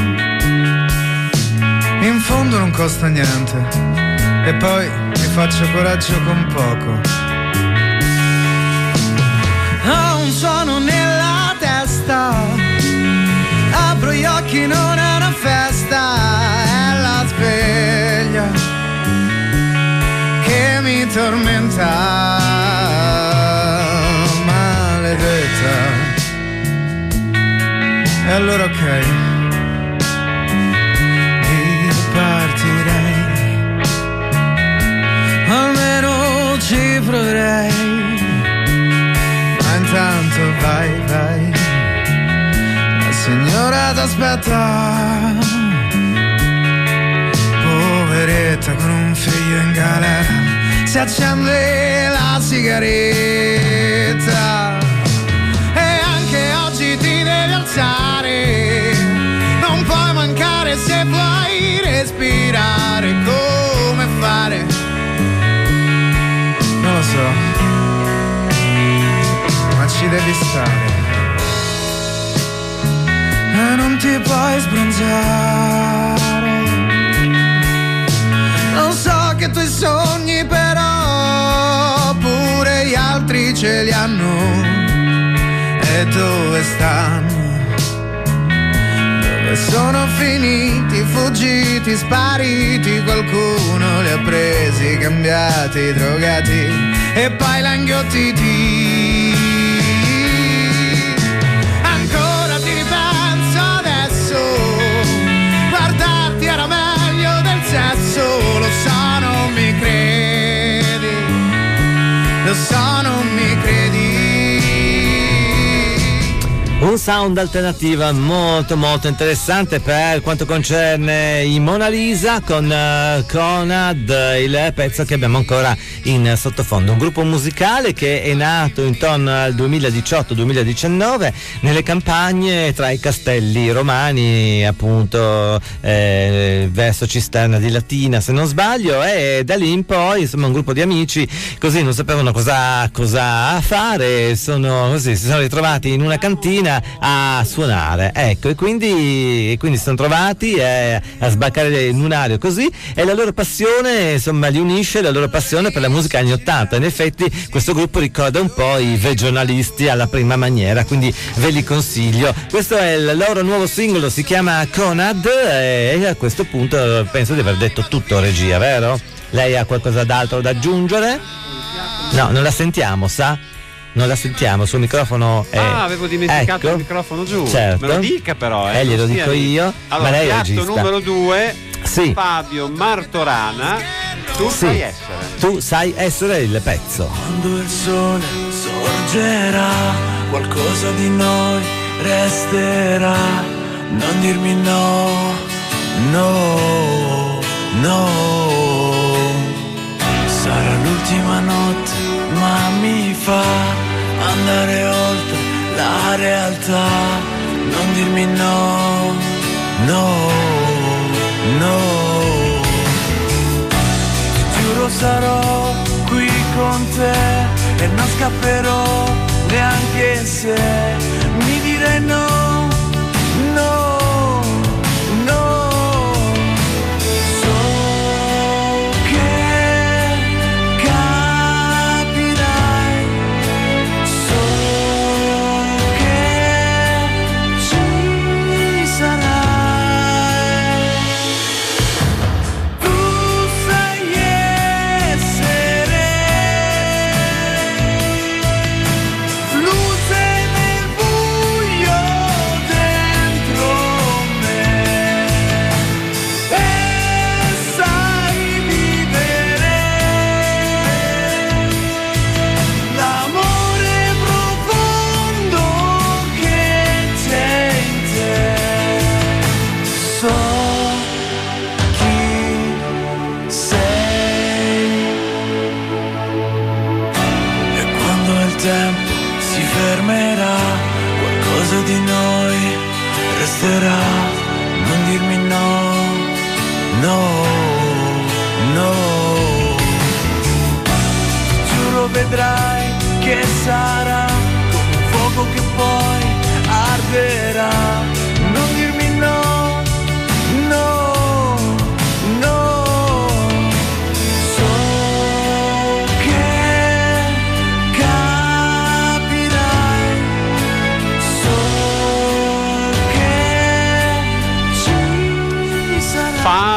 In fondo non costa niente, e poi mi faccio coraggio con poco. Ho un suono nella testa, apro gli occhi, non è una festa, è la sveglia che mi tormenta, maledetta. E allora ok, ripartirei, almeno ci proverei, ma intanto vai, vai, la signora t'aspetta, poveretta con un figlio in galera, si accende la sigaretta e anche oggi ti devi alzare, non puoi mancare se vuoi respirare, come fare? Non lo so, ma ci devi stare e non ti puoi sbronzare. Non so che tu i sogni però pure gli altri ce li hanno, e dove stanno? Dove sono finiti, fuggiti, spariti? Qualcuno li ha presi, cambiati, drogati e poi l'ha inghiottiti. Ancora ti ripenso adesso, guardarti era meglio del sesso, lo so non mi credi, lo so non mi credi. Un sound alternativo molto molto interessante per quanto concerne i Mona Lisa con Conad, il pezzo che abbiamo ancora in sottofondo. Un gruppo musicale che è nato intorno al 2018-2019 nelle campagne tra i castelli romani, appunto verso Cisterna di Latina se non sbaglio, e da lì in poi insomma un gruppo di amici così non sapevano cosa fare, si sono ritrovati in una cantina a suonare, ecco, e quindi si sono trovati a sbarcare il lunario così, e la loro passione insomma li unisce, la loro passione per la musica anni 80. In effetti questo gruppo ricorda un po' i regionalisti alla prima maniera, quindi ve li consiglio. Questo è il loro nuovo singolo, si chiama Conad, e a questo punto penso di aver detto tutto, regia, vero? Lei ha qualcosa d'altro da aggiungere? No, non la sentiamo, sa? Non la sentiamo, il suo microfono è... avevo dimenticato, ecco, il microfono giù. certo. Me lo dica però, glielo dico io. Allora, ma lei è piatto regista. numero 2, sì. Fabio Martorana, tu Sì. sai essere. Tu sai essere il pezzo. Quando il sole sorgerà, qualcosa di noi resterà. Non dirmi no, no, no. Sarà l'ultima notte, ma mi fa andare oltre la realtà. Non dirmi no, no, no. Ti giuro sarò qui con te e non scapperò neanche se mi direi no, no, no. So che capirai, so che ci sarai. Tu sai essere luce nel buio.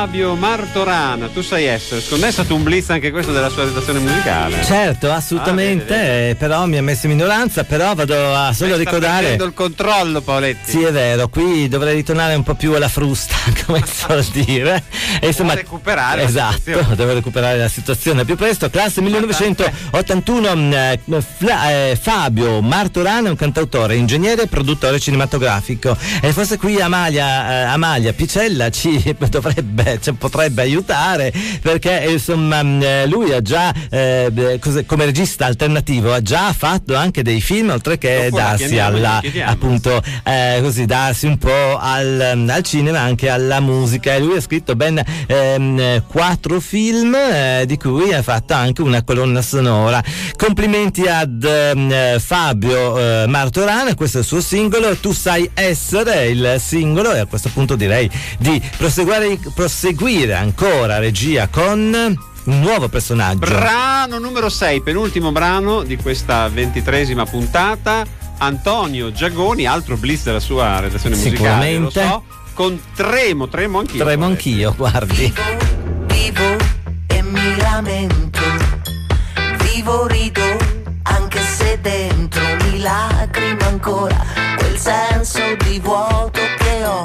Fabio Martorana, tu sai essere, secondo me è stato un blitz anche questo della sua redazione musicale. Certo, assolutamente, vedi. Però mi ha messo in minoranza, però vado a solo ricordare. Sta prendendo il controllo, Paoletti. Sì, è vero, qui dovrei ritornare un po' più alla frusta, come si suol dire. E insomma, recuperare. Esatto, devo recuperare la situazione più presto. Classe 1981, Fabio Martorana è un cantautore, ingegnere e produttore cinematografico. E forse qui Amalia Picella ci potrebbe aiutare, perché insomma lui ha già come regista alternativo ha già fatto anche dei film, oltre che darsi appunto darsi un po' al cinema, anche alla musica. E lui ha scritto ben 4 film, di cui ha fatto anche una colonna sonora. Complimenti ad Fabio Martorana, questo è il suo singolo Tu sai essere, il singolo, e a questo punto direi di proseguire ancora, regia, con un nuovo personaggio. Brano numero 6, penultimo brano di questa 23esima puntata. Antonio Giagoni, altro blitz della sua redazione musicale, lo so, con Tremo anch'io, guardi. Vivo e mi lamento, vivo, rido, anche se dentro mi lacrimo ancora, quel senso di vuoto che ho.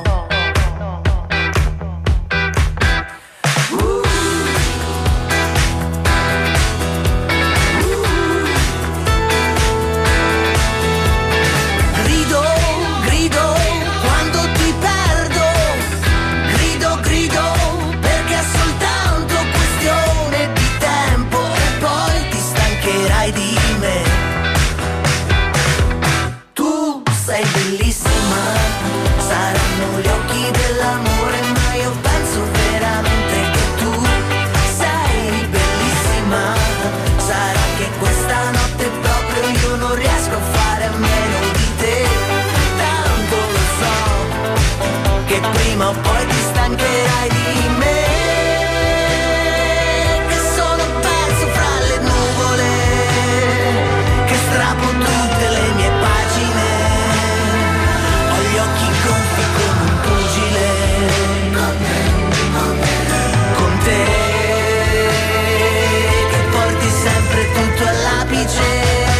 Prima o poi ti stancherai di me, che sono perso fra le nuvole, che strappo tutte le mie pagine, ho gli occhi gonfi come un pugile, con te, che porti sempre tutto all'apice.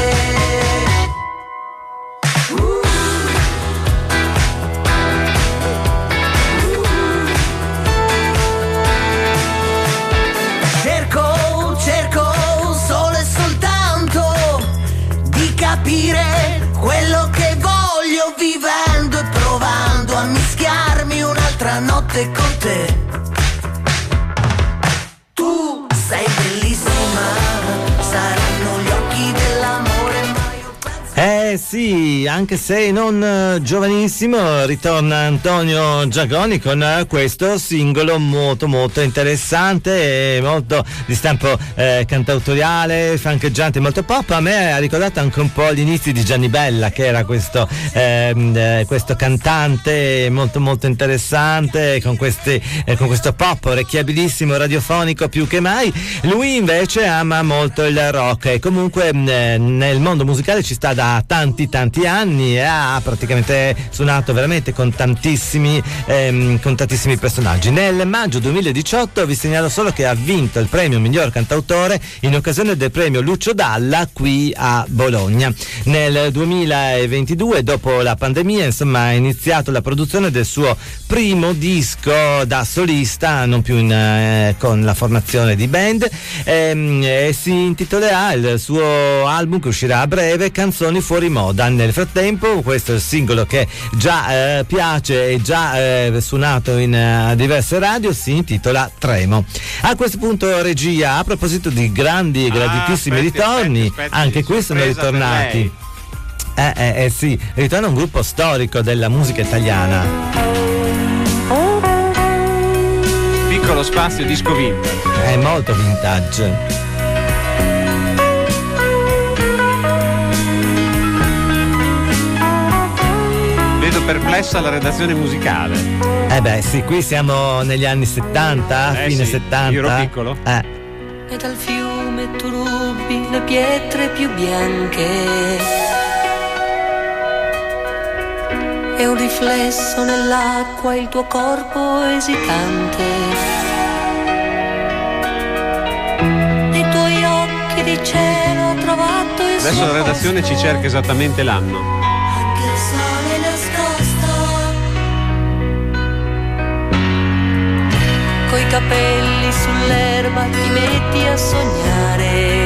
Quello che voglio, vivendo e provando a mischiarmi un'altra notte con te. Tu sei bellissima, saranno gli occhi dell'amore, ma io penso... Sì, anche se non giovanissimo, ritorna Antonio Giagoni con questo singolo molto molto interessante e molto di stampo cantautoriale, francheggiante, molto pop. A me ha ricordato anche un po' gli inizi di Gianni Bella, che era questo cantante molto molto interessante, con questo pop orecchiabilissimo, radiofonico più che mai. Lui invece ama molto il rock e comunque nel mondo musicale ci sta da tanti anni e ha praticamente suonato veramente con tantissimi personaggi. Nel maggio 2018 vi segnalo solo che ha vinto il premio miglior cantautore in occasione del premio Lucio Dalla qui a Bologna. Nel 2022, dopo la pandemia, insomma, ha iniziato la produzione del suo primo disco da solista, non più con la formazione di band, e si intitolerà il suo album, che uscirà a breve, Canzoni fuori moda. Nel frattempo, questo è il singolo che già piace e già suonato in diverse radio, si intitola Tremo. A questo punto, regia, a proposito di grandi e graditissimi ritorni, anche qui sono ritornati. Sì, ritorna un gruppo storico della musica italiana. Piccolo spazio disco vintage. È molto vintage. Vedo perplessa la redazione musicale. Sì, qui siamo negli anni 70, fine sì, 70. Io ero piccolo. E dal fiume tu rubi le pietre più bianche. E un riflesso nell'acqua, il tuo corpo esitante. cielo ha trovato il Adesso suo la redazione ci cerca esattamente l'anno. anche il sole nascosto. Coi capelli sull'erba ti metti a sognare.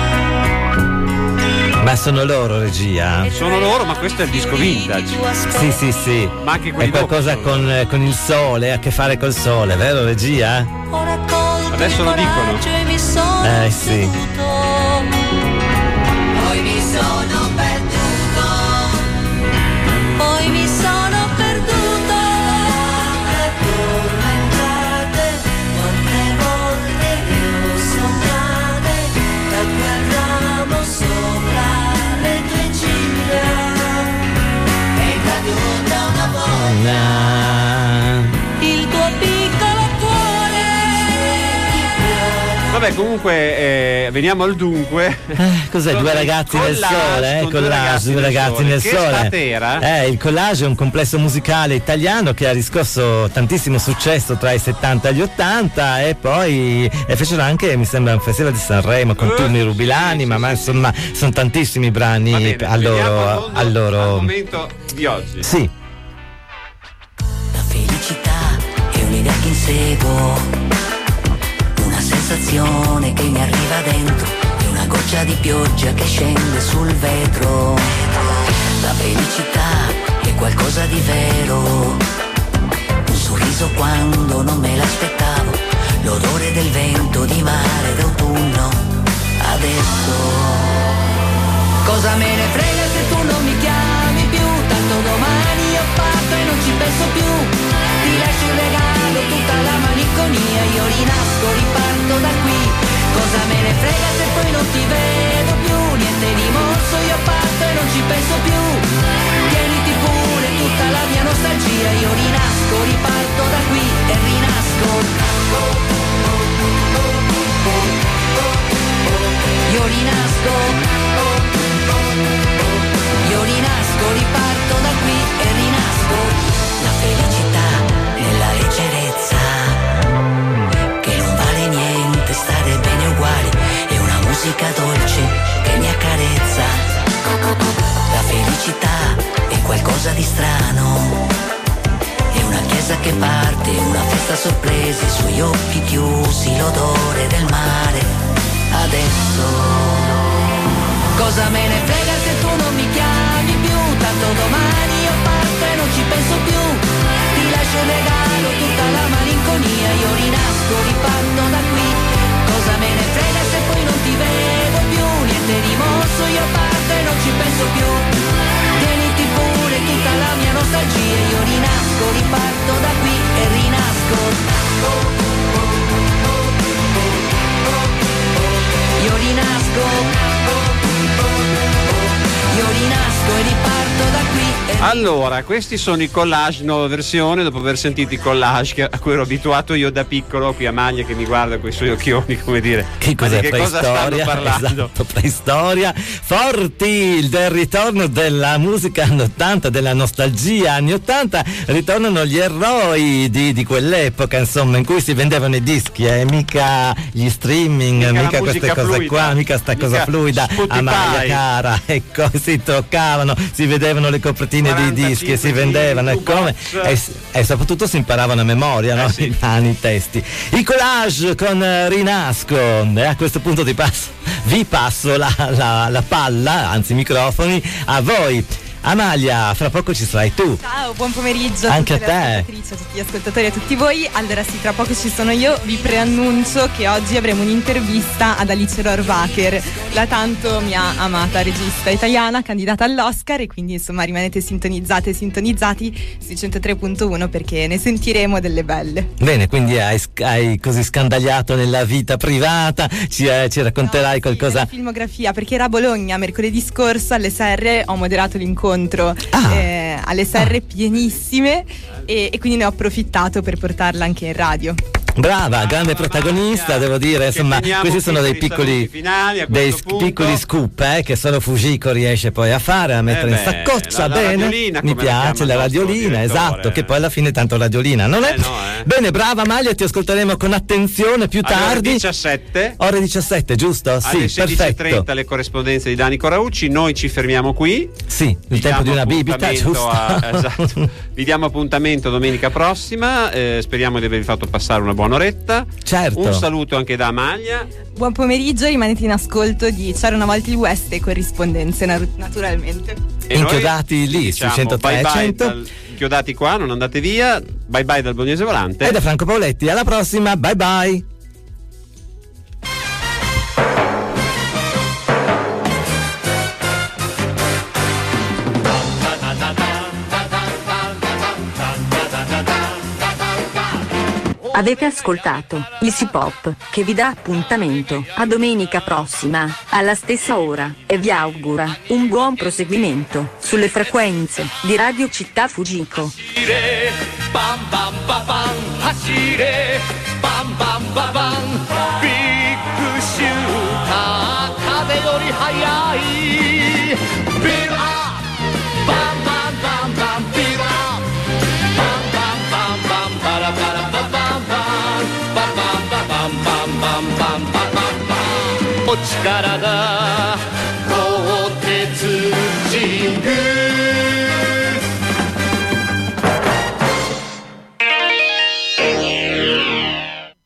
Ma sono loro, regia? Sono loro, ma questo è il disco vintage. Sì. Ma anche È quelli qualcosa dopo. con il sole, a che fare col sole, vero, regia? Ho raccolto Adesso il lo dicono. coraggio e mi sono Sì. seduto. Poi mi sono perduto. Poi mi sono perduto. Addormentate, quante volte le ho sognate, da quel ramo sopra le tue ciglia. È caduta una volta il tuo piccolo cuore. Vabbè, comunque, veniamo al dunque. Cos'è? Sono Due il ragazzi nel collage sole, con collage, due ragazzi nel Che sole. estate era? Il collage è un complesso musicale italiano che ha riscosso tantissimo successo tra i 70 e gli 80 e poi fecero anche, mi sembra, un festival di Sanremo con turni rubilani, ma insomma sono tantissimi brani Va bene, al loro. al momento di oggi. Sì. La felicità è un'idea che inseguo, una sensazione che mi arriva dentro, è una goccia di pioggia che scende sul vetro. La felicità è qualcosa di vero, un sorriso quando non me l'aspettavo, l'odore del vento di mare d'autunno. Adesso Cosa me ne frega se tu non mi chiami più, tanto domani io parto e non ci penso più. Ti lascio un regalo, tutta la malinconia, io rinasco, riparto da qui. Cosa me ne frega se poi non ti vedo più, niente di mosso, io parto e non ci penso più. Tieniti pure tutta la mia nostalgia, io rinasco, riparto da qui e rinasco. Io rinasco, riparto da qui e rinasco. la felicità nella leggerezza, che non vale niente stare bene uguali, è una musica dolce che mi accarezza. La felicità è qualcosa di strano, è una chiesa che parte, una festa a sorprese, sui occhi chiusi, l'odore del mare. Adesso cosa me ne frega se tu non mi chiami più, tanto domani io parto e non ci penso più. Ti lascio un regalo, tutta la malinconia, io rinasco, riparto da qui. Cosa me ne frega se poi non ti vedo più, niente rimorso, io parto e non ci penso più. Tieniti pure tutta la mia nostalgia, io rinasco, riparto da qui e rinasco. Io rinasco, io rinasco e riparto da qui. Allora, questi sono i collage nuova versione, dopo aver sentito i collage a cui ero abituato io da piccolo, qui a Maglia che mi guarda con i suoi occhioni, come dire, Che cos'è? di che cosa stanno parlando? Esatto, preistoria. Forti del ritorno della musica anni 80, della nostalgia anni 80, ritornano gli eroi di quell'epoca, insomma, in cui si vendevano i dischi, mica gli streaming, mica queste cose fluida, qua, mica sta cosa fluida, Spotify. Amalia cara, ecco, si toccavano, si vedevano le copertine dei dischi e si vendevano e come e soprattutto si imparavano a memoria, no? Sì. I testi. I collage con Rinasco, e a questo punto vi passo la palla, anzi i microfoni a voi. Amalia, fra poco ci sarai tu. Ciao, buon pomeriggio Anche a tutte a le te. ascoltatrici, a tutti gli ascoltatori, a tutti voi. Allora sì, tra poco ci sono io. Vi preannuncio che oggi avremo un'intervista ad Alice Rohrwacher, la tanto mia amata regista italiana, candidata all'Oscar, e quindi insomma rimanete sintonizzate e sintonizzati sui 103.1 perché ne sentiremo delle belle. Bene, quindi hai così scandagliato nella vita privata, ci racconterai qualcosa. La filmografia, perché era a Bologna mercoledì scorso alle Serre, ho moderato l'incontro alle Serre pienissime e quindi ne ho approfittato per portarla anche in radio. Brava, grande protagonista, devo dire, insomma, questi sono dei piccoli piccoli scoop che solo Fujiko riesce poi a fare, a mettere in saccoccia. la bene, radiolina, mi come la piace chiama la il nostro radiolina, direttore. esatto, che poi alla fine tanto radiolina non è. Bene, brava Amalia, ti ascolteremo con attenzione più tardi. Ore 17, giusto? Sì, alle 16:30 perfetto. le corrispondenze di Dani Coraucci. Noi ci fermiamo qui. Sì, il tempo di una bibita, giusto? Esatto. Vi diamo appuntamento domenica prossima. Speriamo di avervi fatto passare una buona oretta. Certo. Un saluto anche da Amalia. Buon pomeriggio, rimanete in ascolto di C'era una volta il West e corrispondenze naturalmente. E Inchiodati noi lì diciamo su 103 bye bye 100. Inchiodati qua, non andate via. Bye bye dal Bolognese Volante. E da Franco Paoletti, alla prossima, bye bye. Avete ascoltato Easy Pop, che vi dà appuntamento a domenica prossima, alla stessa ora, e vi augura un buon proseguimento sulle frequenze di Radio Città Fujiko. バンバンババン走れバンバンババンビッグシューター風より速いビルアップバンバンバンバンビルアップバンバンバンバンバラバラババンバンババンババンバンバンバンバンバンバンお力だ